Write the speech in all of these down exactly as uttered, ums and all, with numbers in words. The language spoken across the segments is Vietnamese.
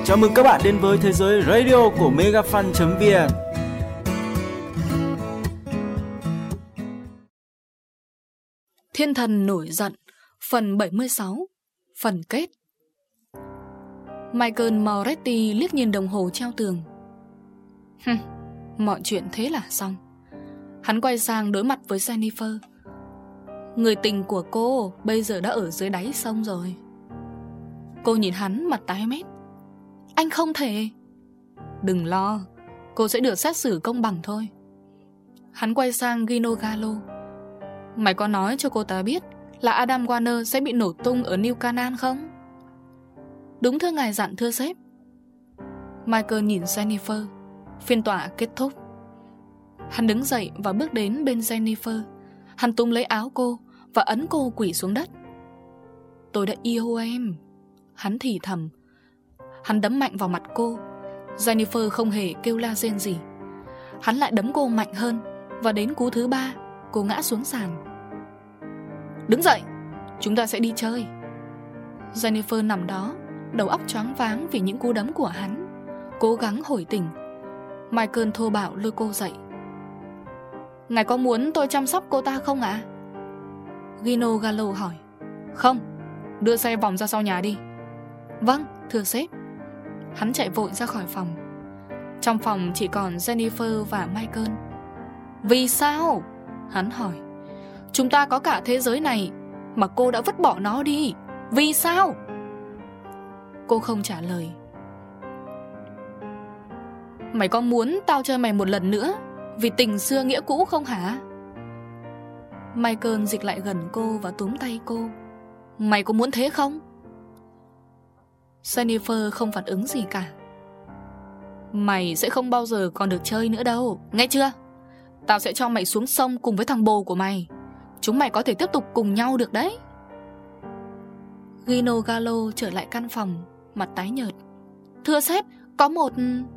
Chào mừng các bạn đến với thế giới radio của megafan chấm vn. Thiên thần nổi giận, phần bảy mươi sáu, phần kết. Michael Moretti liếc nhìn đồng hồ treo tường. Hừm, mọi chuyện thế là xong. Hắn quay sang đối mặt với Jennifer. Người tình của cô bây giờ đã ở dưới đáy sông rồi. Cô nhìn hắn mặt tái mét. Anh không thể. Đừng lo, cô sẽ được xét xử công bằng thôi. Hắn quay sang Gino Gallo. Mày có nói cho cô ta biết là Adam Warner sẽ bị nổ tung ở New Canaan không? Đúng thưa ngài dặn thưa sếp. Michael nhìn Jennifer. Phiên tòa kết thúc. Hắn đứng dậy và bước đến bên Jennifer. Hắn túm lấy áo cô và ấn cô quỳ xuống đất. Tôi đã yêu em, hắn thì thầm. Hắn đấm mạnh vào mặt cô. Jennifer không hề kêu la rên gì. Hắn lại đấm cô mạnh hơn. Và đến cú thứ ba, cô ngã xuống sàn. Đứng dậy, chúng ta sẽ đi chơi. Jennifer nằm đó, đầu óc choáng váng vì những cú đấm của hắn. Cố gắng hồi tỉnh. Michael thô bạo lôi cô dậy. Ngài có muốn tôi chăm sóc cô ta không ạ? Gino Gallo hỏi. Không, đưa xe vòng ra sau nhà đi. Vâng, thưa sếp. Hắn chạy vội ra khỏi phòng. Trong phòng chỉ còn Jennifer và Michael. Vì sao? Hắn hỏi. Chúng ta có cả thế giới này mà cô đã vứt bỏ nó đi. Vì sao? Cô không trả lời. Mày có muốn tao chơi mày một lần nữa vì tình xưa nghĩa cũ không hả? Michael dịch lại gần cô và túm tay cô. Mày có muốn thế không? Jennifer không phản ứng gì cả. Mày sẽ không bao giờ còn được chơi nữa đâu, nghe chưa? Tao sẽ cho mày xuống sông cùng với thằng bồ của mày. Chúng mày có thể tiếp tục cùng nhau được đấy. Gino Gallo trở lại căn phòng, mặt tái nhợt. Thưa sếp, có một...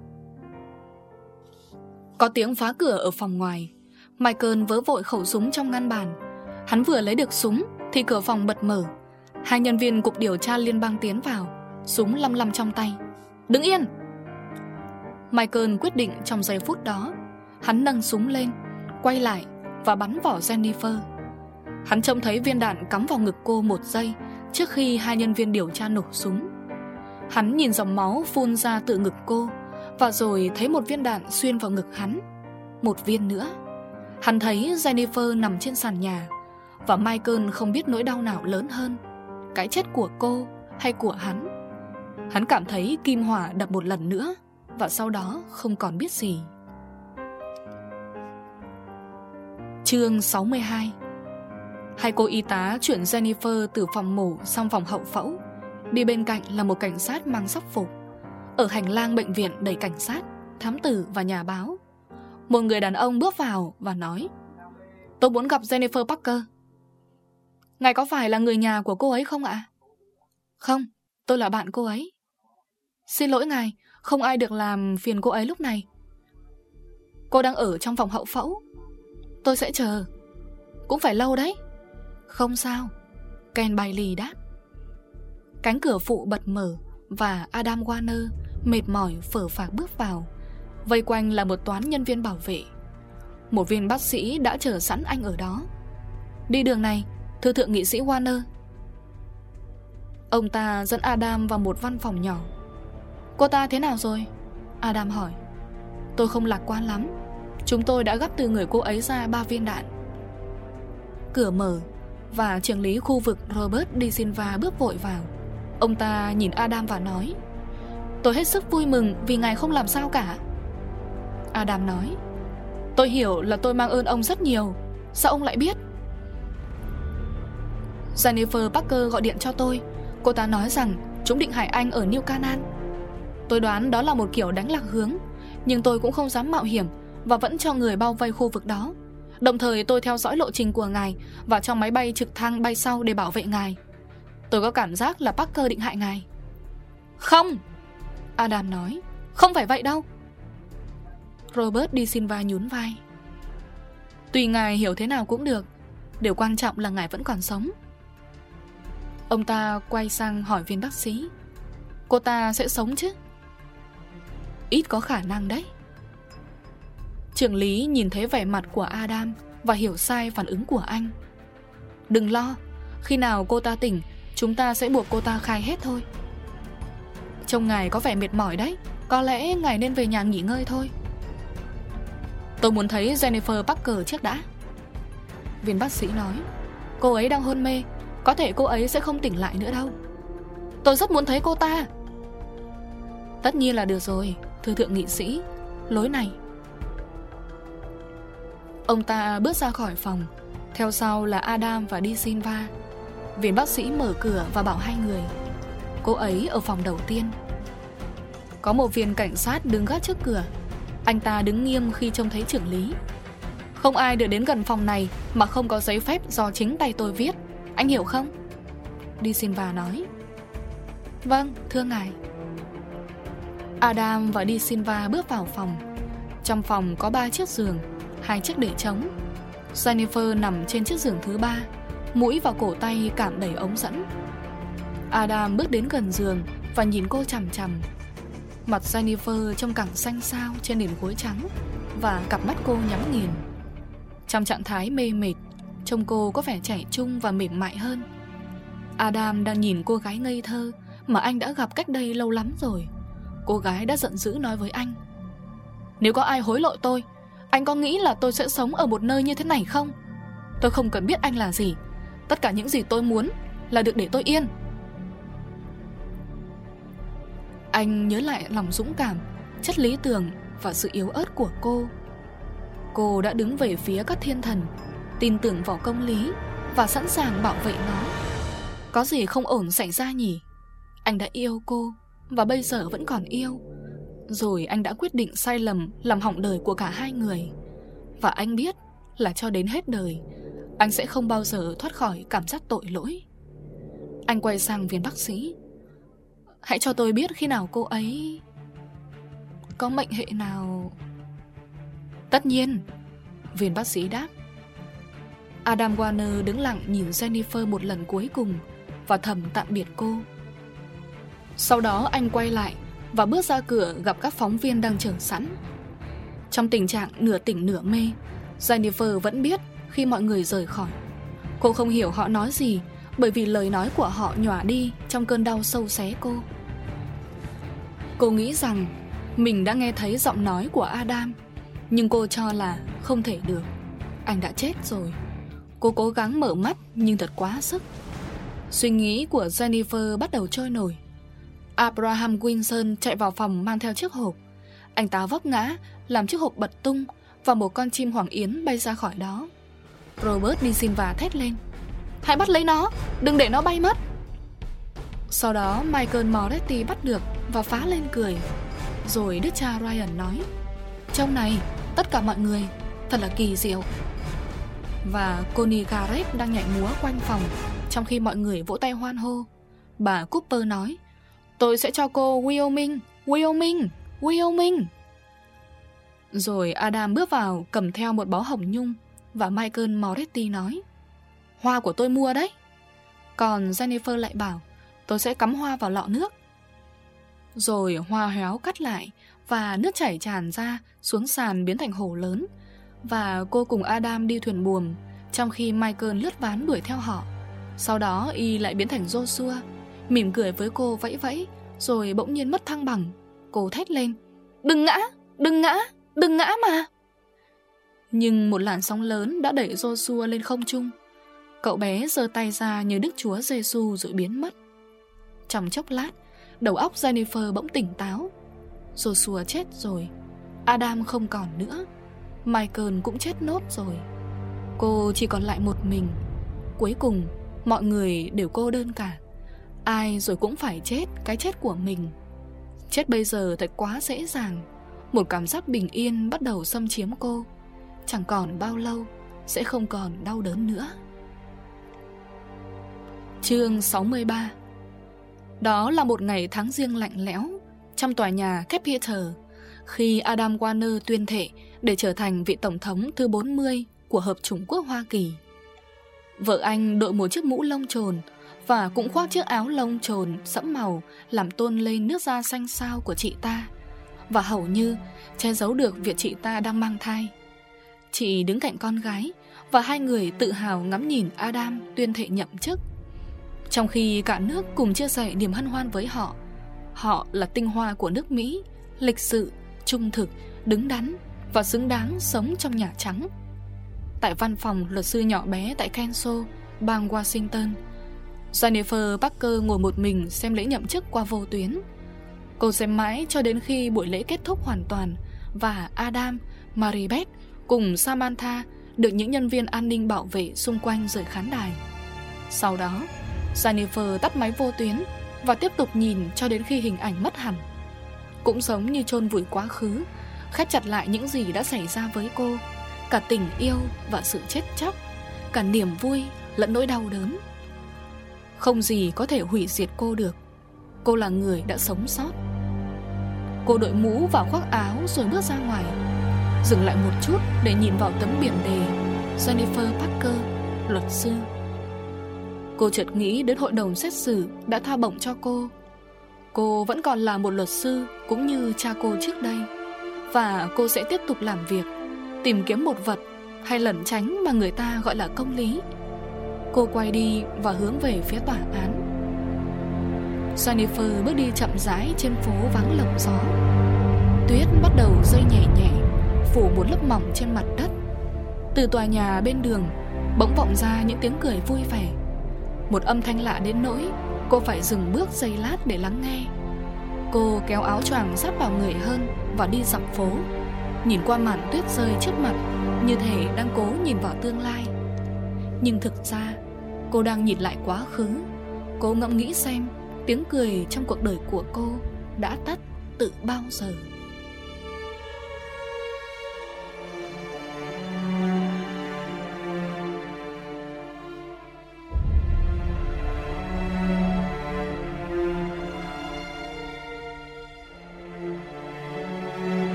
Có tiếng phá cửa ở phòng ngoài. Michael vớ vội khẩu súng trong ngăn bàn. Hắn vừa lấy được súng thì cửa phòng bật mở. Hai nhân viên cục điều tra liên bang tiến vào, súng lăm lăm trong tay. Đứng yên! Michael quyết định trong giây phút đó. Hắn nâng súng lên, quay lại và bắn vào Jennifer. Hắn trông thấy viên đạn cắm vào ngực cô một giây trước khi hai nhân viên điều tra nổ súng. Hắn nhìn dòng máu phun ra từ ngực cô, và rồi thấy một viên đạn xuyên vào ngực hắn. Một viên nữa. Hắn thấy Jennifer nằm trên sàn nhà. Và Michael không biết nỗi đau nào lớn hơn, cái chết của cô hay của hắn. Hắn cảm thấy kim hỏa đập một lần nữa, và sau đó không còn biết gì. Chương sáu mươi hai. Hai cô y tá chuyển Jennifer từ phòng mổ sang phòng hậu phẫu. Đi bên cạnh là một cảnh sát mang sắc phục. Ở hành lang bệnh viện đầy cảnh sát, thám tử và nhà báo. Một người đàn ông bước vào và nói. Tôi muốn gặp Jennifer Parker. Ngài có phải là người nhà của cô ấy không ạ? Không, tôi là bạn cô ấy. Xin lỗi ngài, không ai được làm phiền cô ấy lúc này. Cô đang ở trong phòng hậu phẫu. Tôi sẽ chờ. Cũng phải lâu đấy. Không sao, Ken Bailey đáp. Cánh cửa phụ bật mở và Adam Warner mệt mỏi phở phạc bước vào. Vây quanh là một toán nhân viên bảo vệ. Một viên bác sĩ đã chờ sẵn anh ở đó. Đi đường này, thưa thượng nghị sĩ Warner. Ông ta dẫn Adam vào một văn phòng nhỏ. Cô ta thế nào rồi? Adam hỏi. Tôi không lạc quan lắm. Chúng tôi đã gắp từ người cô ấy ra ba viên đạn. Cửa mở và trưởng lý khu vực Robert De Silva bước vội vào. Ông ta nhìn Adam và nói. Tôi hết sức vui mừng vì ngài không làm sao cả. Adam nói. Tôi hiểu là tôi mang ơn ông rất nhiều. Sao ông lại biết? Jennifer Parker gọi điện cho tôi. Cô ta nói rằng chúng định hại anh ở New Canaan. Tôi đoán đó là một kiểu đánh lạc hướng, nhưng tôi cũng không dám mạo hiểm và vẫn cho người bao vây khu vực đó. Đồng thời tôi theo dõi lộ trình của ngài và cho máy bay trực thăng bay sau để bảo vệ ngài. Tôi có cảm giác là Parker định hại ngài. Không, Adam nói. Không phải vậy đâu. Robert De Silva nhún vai. Tùy ngài hiểu thế nào cũng được. Điều quan trọng là ngài vẫn còn sống. Ông ta quay sang hỏi viên bác sĩ. Cô ta sẽ sống chứ? ít có khả năng đấy. Trưởng lý nhìn thấy vẻ mặt của Adam và hiểu sai phản ứng của anh. Đừng lo, khi nào cô ta tỉnh, chúng ta sẽ buộc cô ta khai hết thôi. Trông ngài có vẻ mệt mỏi đấy, có lẽ ngài nên về nhà nghỉ ngơi thôi. Tôi muốn thấy Jennifer Parker trước đã, viên bác sĩ nói. Cô ấy đang hôn mê, có thể cô ấy sẽ không tỉnh lại nữa đâu. Tôi rất muốn thấy cô ta. Tất nhiên là được rồi, thưa thượng nghị sĩ, lối này. Ông ta bước ra khỏi phòng, theo sau là Adam và Di Silva. Viên bác sĩ mở cửa và bảo hai người. Cô ấy ở phòng đầu tiên. Có một viên cảnh sát đứng gác trước cửa. Anh ta đứng nghiêm khi trông thấy trưởng lý. Không ai được đến gần phòng này mà không có giấy phép do chính tay tôi viết, anh hiểu không? Di Silva nói. Vâng, thưa ngài. Adam và Di Silva bước vào phòng. Trong phòng có ba chiếc giường, hai chiếc để trống. Jennifer nằm trên chiếc giường thứ ba, mũi và cổ tay cảm đầy ống dẫn. Adam bước đến gần giường và nhìn cô chằm chằm. Mặt Jennifer trông càng xanh xao trên nền gối trắng, và cặp mắt cô nhắm nghiền. Trong trạng thái mê mệt, trông cô có vẻ trẻ trung và mềm mại hơn. Adam đang nhìn cô gái ngây thơ mà anh đã gặp cách đây lâu lắm rồi. Cô gái đã giận dữ nói với anh. Nếu có ai hối lộ tôi, anh có nghĩ là tôi sẽ sống ở một nơi như thế này không? Tôi không cần biết anh là gì. Tất cả những gì tôi muốn là được để tôi yên. Anh nhớ lại lòng dũng cảm, chất lý tưởng và sự yếu ớt của cô. Cô đã đứng về phía các thiên thần, tin tưởng vào công lý và sẵn sàng bảo vệ nó. Có gì không ổn xảy ra nhỉ? Anh đã yêu cô và bây giờ vẫn còn yêu. Rồi anh đã quyết định sai lầm làm hỏng đời của cả hai người. Và anh biết là cho đến hết đời anh sẽ không bao giờ thoát khỏi cảm giác tội lỗi. Anh quay sang viên bác sĩ. Hãy cho tôi biết khi nào cô ấy có mệnh hệ nào. Tất nhiên, viên bác sĩ đáp. Adam Warner đứng lặng nhìn Jennifer một lần cuối cùng và thầm tạm biệt cô. Sau đó anh quay lại và bước ra cửa gặp các phóng viên đang chờ sẵn. Trong tình trạng nửa tỉnh nửa mê, Jennifer vẫn biết khi mọi người rời khỏi. Cô không hiểu họ nói gì, bởi vì lời nói của họ nhòa đi trong cơn đau sâu xé cô. Cô nghĩ rằng mình đã nghe thấy giọng nói của Adam, nhưng cô cho là không thể được. Anh đã chết rồi. Cô cố gắng mở mắt nhưng thật quá sức. Suy nghĩ của Jennifer bắt đầu trôi nổi. Abraham Wilson chạy vào phòng mang theo chiếc hộp. Anh ta vấp ngã, làm chiếc hộp bật tung và một con chim hoàng yến bay ra khỏi đó. Robert Di Silva thét lên. Hãy bắt lấy nó, đừng để nó bay mất. Sau đó Michael Moretti bắt được và phá lên cười. Rồi đức cha Ryan nói, trông này, tất cả mọi người, thật là kỳ diệu. Và Connie Garrett đang nhảy múa quanh phòng trong khi mọi người vỗ tay hoan hô. Bà Cooper nói, tôi sẽ cho cô Wyoming, Wyoming, Wyoming. Rồi Adam bước vào cầm theo một bó hồng nhung. Và Michael Moretti nói, hoa của tôi mua đấy. Còn Jennifer lại bảo, tôi sẽ cắm hoa vào lọ nước. Rồi hoa héo cắt lại và nước chảy tràn ra xuống sàn biến thành hồ lớn. Và cô cùng Adam đi thuyền buồm, trong khi Michael lướt ván đuổi theo họ. Sau đó y lại biến thành Joshua, mỉm cười với cô vẫy vẫy. Rồi bỗng nhiên mất thăng bằng. Cô thét lên, đừng ngã, đừng ngã, đừng ngã mà. Nhưng một làn sóng lớn đã đẩy Joshua lên không trung. Cậu bé giơ tay ra như Đức Chúa Giêsu rồi biến mất. Trong chốc lát, đầu óc Jennifer bỗng tỉnh táo. Joshua chết rồi, Adam không còn nữa, Michael cũng chết nốt rồi. Cô chỉ còn lại một mình. Cuối cùng, mọi người đều cô đơn cả. Ai rồi cũng phải chết cái chết của mình. Chết bây giờ thật quá dễ dàng. Một cảm giác bình yên bắt đầu xâm chiếm cô. Chẳng còn bao lâu sẽ không còn đau đớn nữa. Chương sáu mươi ba. Đó là một ngày tháng giêng lạnh lẽo trong tòa nhà Capitol, khi Adam Warner tuyên thệ để trở thành vị tổng thống thứ bốn mươi của Hợp chủng quốc Hoa Kỳ. Vợ anh đội một chiếc mũ lông chồn và cũng khoác chiếc áo lông chồn sẫm màu làm tôn lên nước da xanh xao của chị ta. và hầu như che giấu được việc chị ta đang mang thai. Chị đứng cạnh con gái và hai người tự hào ngắm nhìn Adam tuyên thệ nhậm chức, trong khi cả nước cùng chia sẻ niềm hân hoan với họ. Họ là tinh hoa của nước Mỹ, lịch sự, trung thực, đứng đắn và xứng đáng sống trong Nhà Trắng. Tại văn phòng luật sư nhỏ bé tại Kenso, bang Washington, Jennifer Parker ngồi một mình xem lễ nhậm chức qua vô tuyến. Cô xem mãi cho đến khi buổi lễ kết thúc hoàn toàn và Adam, Maribeth cùng Samantha được những nhân viên an ninh bảo vệ xung quanh rời khán đài. Sau đó, Jennifer tắt máy vô tuyến và tiếp tục nhìn cho đến khi hình ảnh mất hẳn. Cũng giống như chôn vùi quá khứ, khép chặt lại những gì đã xảy ra với cô, cả tình yêu và sự chết chóc, cả niềm vui lẫn nỗi đau đớn. Không gì có thể hủy diệt cô được. Cô là người đã sống sót. Cô đội mũ và khoác áo rồi bước ra ngoài, dừng lại một chút để nhìn vào tấm biển đề Jennifer Parker, luật sư. Cô chợt nghĩ đến hội đồng xét xử đã tha bổng cho cô. Cô vẫn còn là một luật sư cũng như cha cô trước đây, và cô sẽ tiếp tục làm việc, tìm kiếm một vật hay lẩn tránh mà người ta gọi là công lý. Cô quay đi và hướng về phía tòa án. Jennifer bước đi chậm rãi trên phố vắng lộng gió. Tuyết bắt đầu rơi nhẹ nhẹ, phủ một lớp mỏng trên mặt đất. Từ tòa nhà bên đường bỗng vọng ra những tiếng cười vui vẻ. Một âm thanh lạ đến nỗi cô phải dừng bước giây lát để lắng nghe. Cô kéo áo choàng sát vào người hơn và đi dọc phố, nhìn qua màn tuyết rơi trước mặt, như thể đang cố nhìn vào tương lai. Nhưng thực ra cô đang nhìn lại quá khứ. Cô ngẫm nghĩ xem tiếng cười trong cuộc đời của cô đã tắt từ bao giờ.